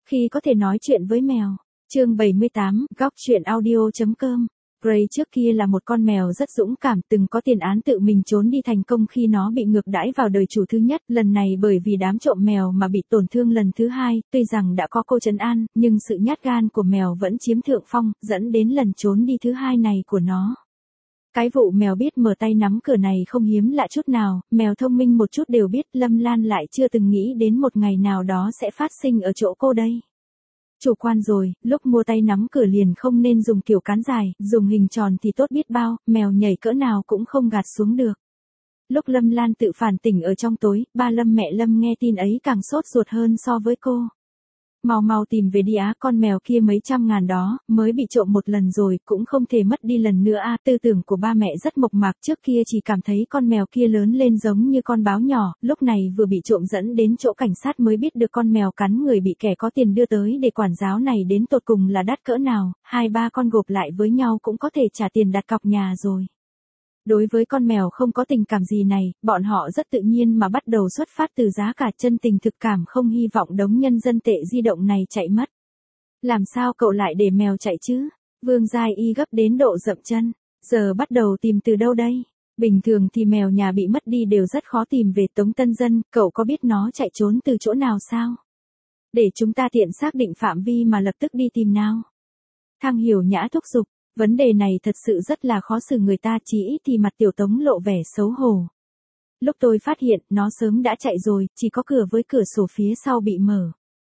Khi có thể nói chuyện với mèo. Chương 78, góc truyện audio.com. Gray trước kia là một con mèo rất dũng cảm, từng có tiền án tự mình trốn đi thành công khi nó bị ngược đãi vào đời chủ thứ nhất, lần này bởi vì đám trộm mèo mà bị tổn thương lần thứ hai, tuy rằng đã có cô trấn an, nhưng sự nhát gan của mèo vẫn chiếm thượng phong, dẫn đến lần trốn đi thứ hai này của nó. Cái vụ mèo biết mở tay nắm cửa này không hiếm lạ chút nào, mèo thông minh một chút đều biết, Lâm Lan lại chưa từng nghĩ đến một ngày nào đó sẽ phát sinh ở chỗ cô đây. Chủ quan rồi, lúc mua tay nắm cửa liền không nên dùng kiểu cán dài, dùng hình tròn thì tốt biết bao, mèo nhảy cỡ nào cũng không gạt xuống được. Lúc Lâm Lan tự phản tỉnh ở trong tối, ba Lâm mẹ Lâm nghe tin ấy càng sốt ruột hơn so với cô. Mau tìm về đi á, con mèo kia mấy trăm ngàn đó, mới bị trộm một lần rồi, cũng không thể mất đi lần nữa a. Tư tưởng của ba mẹ rất mộc mạc, trước kia chỉ cảm thấy con mèo kia lớn lên giống như con báo nhỏ, lúc này vừa bị trộm dẫn đến chỗ cảnh sát mới biết được con mèo cắn người bị kẻ có tiền đưa tới để quản giáo này đến tột cùng là đắt cỡ nào, hai ba con gộp lại với nhau cũng có thể trả tiền đặt cọc nhà rồi. Đối với con mèo không có tình cảm gì này, bọn họ rất tự nhiên mà bắt đầu xuất phát từ giá cả chân tình thực cảm, không hy vọng đống nhân dân tệ di động này chạy mất. Làm sao cậu lại để mèo chạy chứ? Vương Giai Y gấp đến độ dậm chân. Giờ bắt đầu tìm từ đâu đây? Bình thường thì mèo nhà bị mất đi đều rất khó tìm về. Tống Tân Dân, cậu có biết nó chạy trốn từ chỗ nào sao? Để chúng ta tiện xác định phạm vi mà lập tức đi tìm nào. Thang Hiểu Nhã thúc giục. Vấn đề này thật sự rất là khó xử người ta, chỉ ít thì mặt Tiểu Tống lộ vẻ xấu hổ. Lúc tôi phát hiện, nó sớm đã chạy rồi, chỉ có cửa với cửa sổ phía sau bị mở.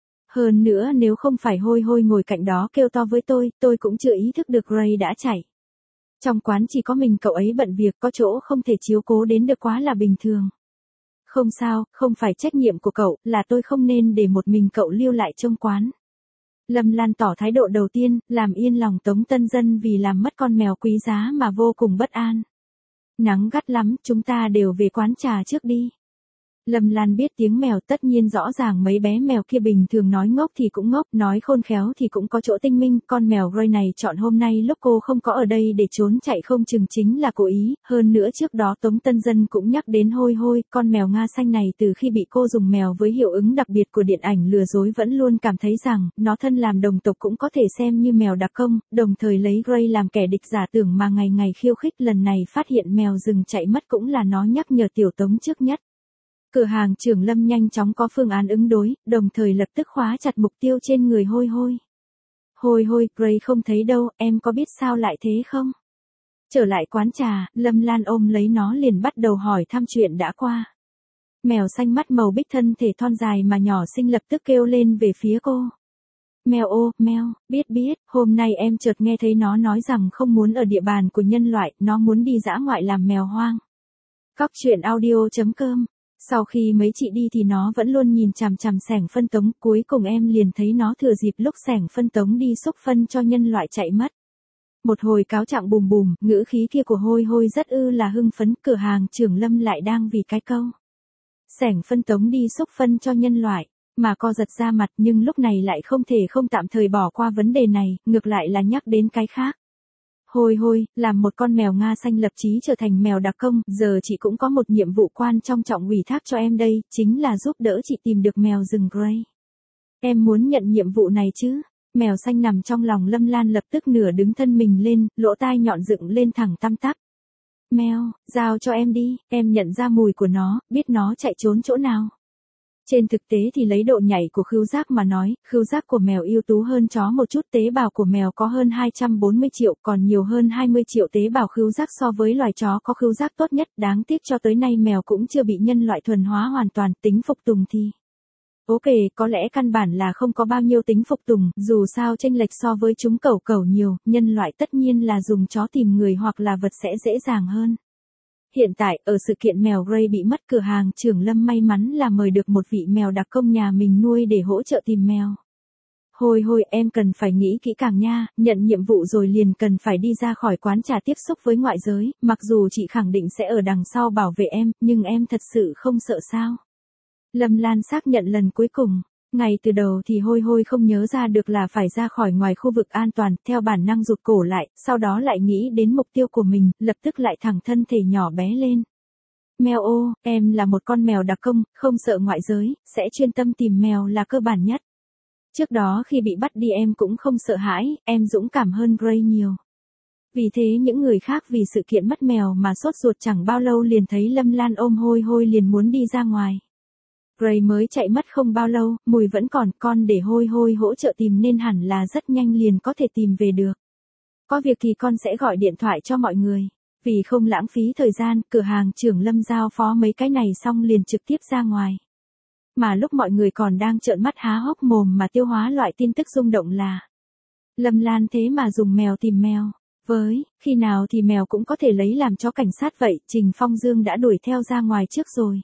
Hơn nữa nếu không phải Hôi Hôi ngồi cạnh đó kêu to với tôi cũng chưa ý thức được Gray đã chạy. Trong quán chỉ có mình cậu ấy bận việc, có chỗ không thể chiếu cố đến được quá là bình thường. Không sao, không phải trách nhiệm của cậu, là tôi không nên để một mình cậu lưu lại trong quán. Lâm Lan tỏ thái độ đầu tiên, làm yên lòng Tống Tân Dân vì làm mất con mèo quý giá mà vô cùng bất an. Nắng gắt lắm, chúng ta đều về quán trà trước đi. Lâm Lan biết tiếng mèo, tất nhiên rõ ràng mấy bé mèo kia bình thường nói ngốc thì cũng ngốc, nói khôn khéo thì cũng có chỗ tinh minh, con mèo Gray này chọn hôm nay lúc cô không có ở đây để trốn chạy không chừng chính là cố ý, hơn nữa trước đó Tống Tân Dân cũng nhắc đến Hôi Hôi, con mèo Nga xanh này từ khi bị cô dùng mèo với hiệu ứng đặc biệt của điện ảnh lừa dối vẫn luôn cảm thấy rằng, nó thân làm đồng tộc cũng có thể xem như mèo đặc công, đồng thời lấy Gray làm kẻ địch giả tưởng mà ngày ngày khiêu khích, lần này phát hiện mèo rừng chạy mất cũng là nó nhắc nhở Tiểu Tống trước nhất. Cửa hàng trưởng Lâm nhanh chóng có phương án ứng đối, đồng thời lập tức khóa chặt mục tiêu trên người Hôi Hôi. Hôi Hôi, Gray không thấy đâu, em có biết sao lại thế không? Trở lại quán trà, Lâm Lan ôm lấy nó liền bắt đầu hỏi thăm chuyện đã qua. Mèo xanh mắt màu bích thân thể thon dài mà nhỏ xinh lập tức kêu lên về phía cô. Mèo ô, mèo, biết, hôm nay em chợt nghe thấy nó nói rằng không muốn ở địa bàn của nhân loại, nó muốn đi dã ngoại làm mèo hoang. Góc truyện audio.com. Sau khi mấy chị đi thì nó vẫn luôn nhìn chằm chằm xẻng phân tống, cuối cùng em liền thấy nó thừa dịp lúc xẻng phân tống đi xúc phân cho nhân loại chạy mất. Một hồi cáo trạng bùm bùm, ngữ khí kia của Hôi Hôi rất là hưng phấn, cửa hàng trưởng Lâm lại đang vì cái câu. Xẻng phân tống đi xúc phân cho nhân loại, mà co giật ra mặt, nhưng lúc này lại không thể không tạm thời bỏ qua vấn đề này, ngược lại là nhắc đến cái khác. Hôi Hôi, làm một con mèo Nga xanh lập chí trở thành mèo đặc công, giờ chị cũng có một nhiệm vụ quan trọng ủy thác cho em đây, chính là giúp đỡ chị tìm được mèo rừng Gray. Em muốn nhận nhiệm vụ này chứ? Mèo xanh nằm trong lòng Lâm Lan lập tức nửa đứng thân mình lên, lỗ tai nhọn dựng lên thẳng tăm tắp. Mèo, giao cho em đi, em nhận ra mùi của nó, biết nó chạy trốn chỗ nào. Trên thực tế thì lấy độ nhạy của khứu giác mà nói, khứu giác của mèo ưu tú hơn chó một chút, tế bào của mèo có hơn 240 triệu, còn nhiều hơn 20 triệu tế bào khứu giác so với loài chó có khứu giác tốt nhất, đáng tiếc cho tới nay mèo cũng chưa bị nhân loại thuần hóa hoàn toàn, tính phục tùng thì. Ok, có lẽ căn bản là không có bao nhiêu tính phục tùng, dù sao chênh lệch so với chúng cẩu nhiều, nhân loại tất nhiên là dùng chó tìm người hoặc là vật sẽ dễ dàng hơn. Hiện tại, ở sự kiện mèo Gray bị mất, cửa hàng trưởng Lâm may mắn là mời được một vị mèo đặc công nhà mình nuôi để hỗ trợ tìm mèo. Hôi Hôi, em cần phải nghĩ kỹ càng nha, nhận nhiệm vụ rồi liền cần phải đi ra khỏi quán trà tiếp xúc với ngoại giới, mặc dù chị khẳng định sẽ ở đằng sau bảo vệ em, nhưng em thật sự không sợ sao? Lâm Lan xác nhận lần cuối cùng. Ngay từ đầu thì Hôi Hôi không nhớ ra được là phải ra khỏi ngoài khu vực an toàn, theo bản năng rụt cổ lại, sau đó lại nghĩ đến mục tiêu của mình, lập tức lại thẳng thân thể nhỏ bé lên. Mèo ô, em là một con mèo đặc công, không sợ ngoại giới, sẽ chuyên tâm tìm mèo là cơ bản nhất. Trước đó khi bị bắt đi em cũng không sợ hãi, em dũng cảm hơn Gray nhiều. Vì thế những người khác vì sự kiện mất mèo mà sốt ruột chẳng bao lâu liền thấy Lâm Lan ôm Hôi Hôi liền muốn đi ra ngoài. Gray mới chạy mất không bao lâu, mùi vẫn còn, con để Hôi Hôi hỗ trợ tìm nên hẳn là rất nhanh liền có thể tìm về được. Có việc thì con sẽ gọi điện thoại cho mọi người. Vì không lãng phí thời gian, cửa hàng trưởng Lâm giao phó mấy cái này xong liền trực tiếp ra ngoài. Mà lúc mọi người còn đang trợn mắt há hốc mồm mà tiêu hóa loại tin tức rung động là Lâm Lan thế mà dùng mèo tìm mèo. Khi nào thì mèo cũng có thể lấy làm chó cảnh sát vậy, Trình Phong Dương đã đuổi theo ra ngoài trước rồi.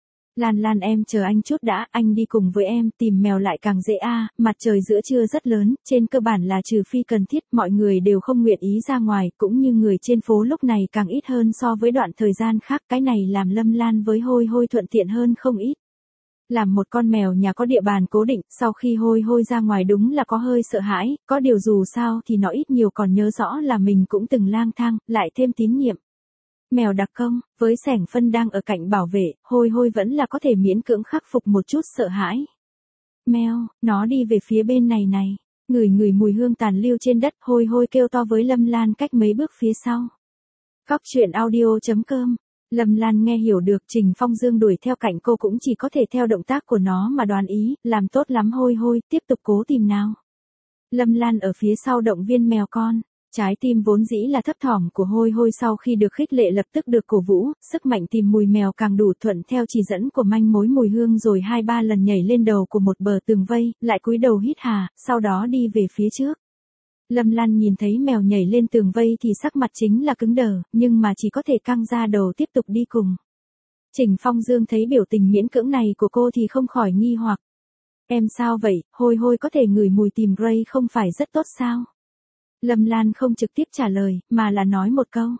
Lan em chờ anh chút đã, anh đi cùng với em, tìm mèo lại càng dễ mặt trời giữa trưa rất lớn, trên cơ bản là trừ phi cần thiết, mọi người đều không nguyện ý ra ngoài, cũng như người trên phố lúc này càng ít hơn so với đoạn thời gian khác, cái này làm Lâm Lan với Hôi Hôi thuận tiện hơn không ít. Làm một con mèo nhà có địa bàn cố định, sau khi Hôi Hôi ra ngoài đúng là có hơi sợ hãi, có điều dù sao thì nó ít nhiều còn nhớ rõ là mình cũng từng lang thang, lại thêm tín nhiệm. Mèo đặc công, với Sẻng Phân đang ở cạnh bảo vệ, Hôi Hôi vẫn là có thể miễn cưỡng khắc phục một chút sợ hãi. Mèo, nó đi về phía bên này này, ngửi mùi hương tàn lưu trên đất, Hôi Hôi kêu to với Lâm Lan cách mấy bước phía sau. Góc truyện audio.com. Lâm Lan nghe hiểu được Trình Phong Dương đuổi theo cạnh cô cũng chỉ có thể theo động tác của nó mà đoán ý, làm tốt lắm Hôi Hôi, tiếp tục cố tìm nào. Lâm Lan ở phía sau động viên mèo con. Trái tim vốn dĩ là thấp thỏm của Hôi Hôi sau khi được khích lệ lập tức được cổ vũ, sức mạnh tìm mùi mèo càng đủ thuận theo chỉ dẫn của manh mối mùi hương rồi 2-3 lần nhảy lên đầu của một bờ tường vây, lại cúi đầu hít hà, sau đó đi về phía trước. Lâm Lan nhìn thấy mèo nhảy lên tường vây thì sắc mặt chính là cứng đờ, nhưng mà chỉ có thể căng ra đầu tiếp tục đi cùng. Trình Phong Dương thấy biểu tình miễn cưỡng này của cô thì không khỏi nghi hoặc. Em sao vậy, Hôi Hôi có thể ngửi mùi tìm Gray không phải rất tốt sao? Lâm Lan không trực tiếp trả lời, mà là nói một câu.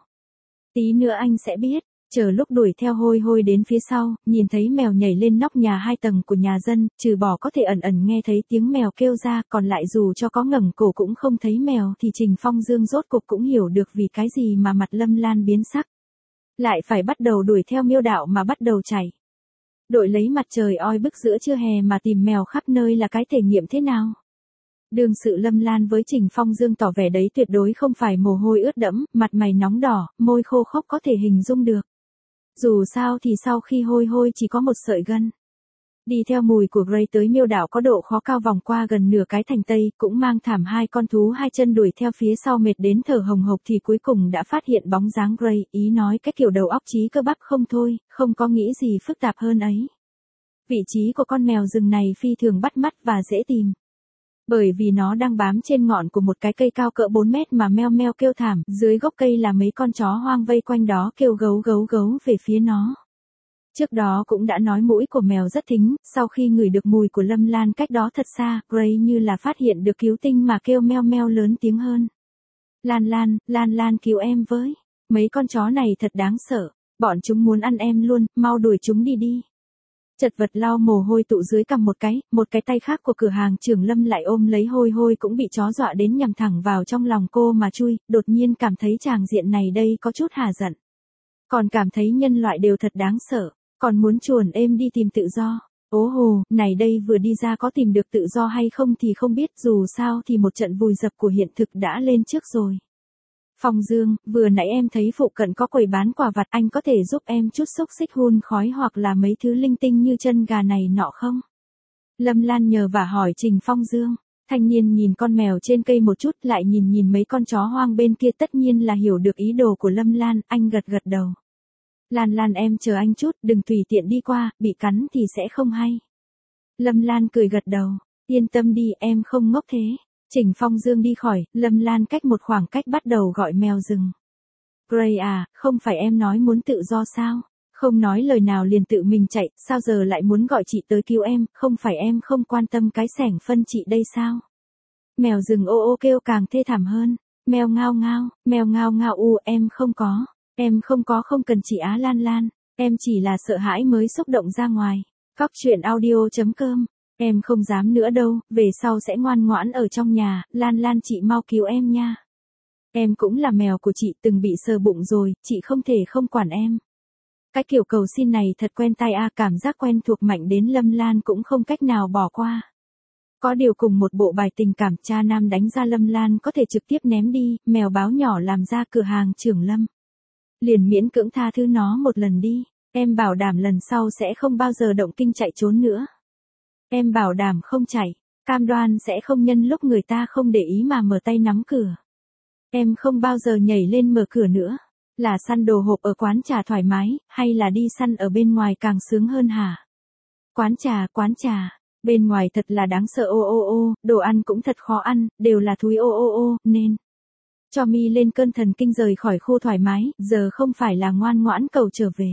Tí nữa anh sẽ biết. Chờ lúc đuổi theo Hôi Hôi đến phía sau, nhìn thấy mèo nhảy lên nóc nhà 2 tầng của nhà dân, trừ bỏ có thể ẩn nghe thấy tiếng mèo kêu ra, còn lại dù cho có ngẩng cổ cũng không thấy mèo thì Trình Phong Dương rốt cục cũng hiểu được vì cái gì mà mặt Lâm Lan biến sắc. Lại phải bắt đầu đuổi theo Miêu Đạo mà bắt đầu chạy. Đội lấy mặt trời oi bức giữa trưa hè mà tìm mèo khắp nơi là cái thể nghiệm thế nào? Đương sự Lâm Lan với Trình Phong Dương tỏ vẻ đấy tuyệt đối không phải mồ hôi ướt đẫm, mặt mày nóng đỏ, môi khô khốc có thể hình dung được. Dù sao thì sau khi Hôi Hôi chỉ có một sợi gân. Đi theo mùi của Gray tới Miêu Đảo có độ khó cao vòng qua gần nửa cái thành Tây, cũng mang thảm 2 con thú 2 chân đuổi theo phía sau mệt đến thở hồng hộc thì cuối cùng đã phát hiện bóng dáng Gray, ý nói cái kiểu đầu óc trí cơ bắp không thôi, không có nghĩ gì phức tạp hơn ấy. Vị trí của con mèo rừng này phi thường bắt mắt và dễ tìm. Bởi vì nó đang bám trên ngọn của một cái cây cao cỡ 4 mét mà meo meo kêu thảm, dưới gốc cây là mấy con chó hoang vây quanh đó kêu gấu gấu gấu về phía nó. Trước đó cũng đã nói mũi của mèo rất thính, sau khi ngửi được mùi của Lâm Lan cách đó thật xa, Gray như là phát hiện được cứu tinh mà kêu meo meo lớn tiếng hơn. Lan cứu em với. Mấy con chó này thật đáng sợ, bọn chúng muốn ăn em luôn, mau đuổi chúng đi đi. Chật vật lau mồ hôi tụ dưới cằm một cái tay khác của cửa hàng trưởng Lâm lại ôm lấy Hôi Hôi cũng bị chó dọa đến nhằm thẳng vào trong lòng cô mà chui, đột nhiên cảm thấy tràng diện này đây có chút hả giận. Còn cảm thấy nhân loại đều thật đáng sợ, còn muốn chuồn êm đi tìm tự do. Ố hồ, này đây vừa đi ra có tìm được tự do hay không thì không biết, dù sao thì một trận vùi dập của hiện thực đã lên trước rồi. Phong Dương, vừa nãy em thấy phụ cận có quầy bán quà vặt, anh có thể giúp em chút xúc xích hun khói hoặc là mấy thứ linh tinh như chân gà này nọ không? Lâm Lan nhờ vả hỏi Trình Phong Dương. Thanh niên nhìn con mèo trên cây một chút lại nhìn mấy con chó hoang bên kia, tất nhiên là hiểu được ý đồ của Lâm Lan, anh gật đầu. Lan em chờ anh chút, đừng tùy tiện đi qua, bị cắn thì sẽ không hay. Lâm Lan cười gật đầu, yên tâm đi, em không ngốc thế. Trình Phong Dương đi khỏi, Lâm Lan cách một khoảng cách bắt đầu gọi mèo rừng. Gray à, không phải em nói muốn tự do sao? Không nói lời nào liền tự mình chạy, sao giờ lại muốn gọi chị tới cứu em, không phải em không quan tâm cái Sẻng Phân chị đây sao? Mèo rừng ô ô kêu càng thê thảm hơn. Mèo ngao ngao em không có không cần chị á Lan, em chỉ là sợ hãi mới xúc động ra ngoài. Góc truyện audio.com. Em không dám nữa đâu, về sau sẽ ngoan ngoãn ở trong nhà, Lan chị mau cứu em nha. Em cũng là mèo của chị, từng bị sờ bụng rồi, chị không thể không quản em. Cái kiểu cầu xin này thật quen tai cảm giác quen thuộc mạnh đến Lâm Lan cũng không cách nào bỏ qua. Có điều cùng một bộ bài tình cảm cha nam đánh ra Lâm Lan có thể trực tiếp ném đi, mèo báo nhỏ làm ra cửa hàng trưởng Lâm. Liền miễn cưỡng tha thứ nó một lần đi, em bảo đảm lần sau sẽ không bao giờ động kinh chạy trốn nữa. Em bảo đảm không chạy, cam đoan sẽ không nhân lúc người ta không để ý mà mở tay nắm cửa. Em không bao giờ nhảy lên mở cửa nữa. Là săn đồ hộp ở quán trà thoải mái, hay là đi săn ở bên ngoài càng sướng hơn hả? Quán trà, bên ngoài thật là đáng sợ đồ ăn cũng thật khó ăn, đều là thúi nên. Cho mi lên cơn thần kinh rời khỏi khu thoải mái, giờ không phải là ngoan ngoãn cầu trở về.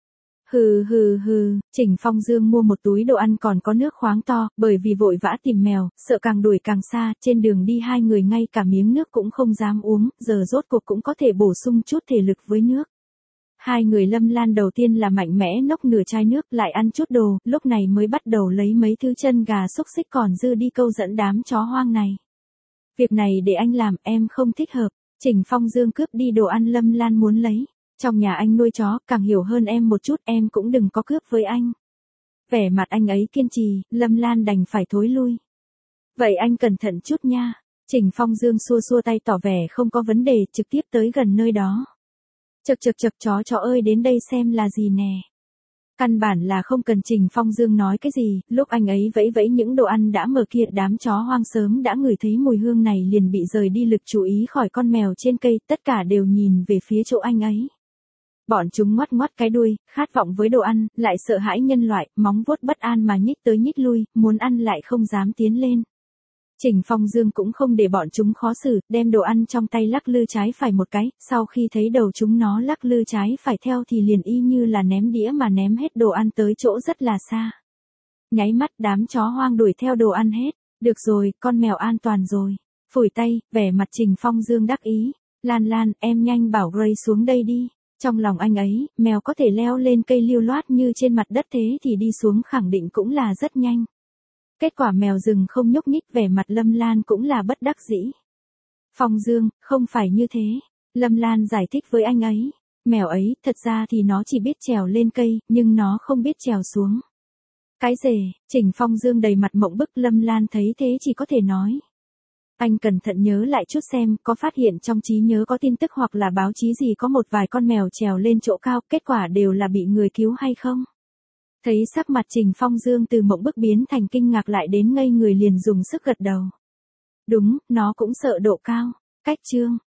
Hừ, Trình Phong Dương mua một túi đồ ăn còn có nước khoáng to, bởi vì vội vã tìm mèo, sợ càng đuổi càng xa, trên đường đi hai người ngay cả miếng nước cũng không dám uống, giờ rốt cuộc cũng có thể bổ sung chút thể lực với nước. Hai người Lâm Lan đầu tiên là mạnh mẽ nốc nửa chai nước lại ăn chút đồ, lúc này mới bắt đầu lấy mấy thứ chân gà xúc xích còn dư đi câu dẫn đám chó hoang này. Việc này để anh làm, em không thích hợp. Trình Phong Dương cướp đi đồ ăn Lâm Lan muốn lấy. Trong nhà anh nuôi chó, càng hiểu hơn em một chút, em cũng đừng có cướp với anh. Vẻ mặt anh ấy kiên trì, Lâm Lan đành phải thối lui. Vậy anh cẩn thận chút nha. Trình Phong Dương xua xua tay tỏ vẻ không có vấn đề, trực tiếp tới gần nơi đó. Chật chó ơi đến đây xem là gì nè. Căn bản là không cần Trình Phong Dương nói cái gì, lúc anh ấy vẫy vẫy những đồ ăn đã mở kia, đám chó hoang sớm đã ngửi thấy mùi hương này liền bị rời đi lực chú ý khỏi con mèo trên cây, tất cả đều nhìn về phía chỗ anh ấy. Bọn chúng ngoắt ngoắt cái đuôi, khát vọng với đồ ăn, lại sợ hãi nhân loại, móng vuốt bất an mà nhích tới nhích lui, muốn ăn lại không dám tiến lên. Trình Phong Dương cũng không để bọn chúng khó xử, đem đồ ăn trong tay lắc lư trái phải một cái, sau khi thấy đầu chúng nó lắc lư trái phải theo thì liền y như là ném đĩa mà ném hết đồ ăn tới chỗ rất là xa. Nháy mắt đám chó hoang đuổi theo đồ ăn hết, được rồi, con mèo an toàn rồi. Phủi tay, vẻ mặt Trình Phong Dương đắc ý, Lan, em nhanh bảo Gray xuống đây đi. Trong lòng anh ấy, mèo có thể leo lên cây lưu loát như trên mặt đất thế thì đi xuống khẳng định cũng là rất nhanh. Kết quả mèo rừng không nhúc nhích, vẻ mặt Lâm Lan cũng là bất đắc dĩ. Phong Dương, không phải như thế. Lâm Lan giải thích với anh ấy. Mèo ấy, thật ra thì nó chỉ biết trèo lên cây, nhưng nó không biết trèo xuống. Cái rể, Trình Phong Dương đầy mặt mộng bức, Lâm Lan thấy thế chỉ có thể nói. Anh cẩn thận nhớ lại chút xem, có phát hiện trong trí nhớ có tin tức hoặc là báo chí gì có một vài con mèo trèo lên chỗ cao, kết quả đều là bị người cứu hay không? Thấy sắc mặt Trình Phong Dương từ mộng bức biến thành kinh ngạc lại đến ngây người liền dùng sức gật đầu. Đúng, nó cũng sợ độ cao. Cách chương.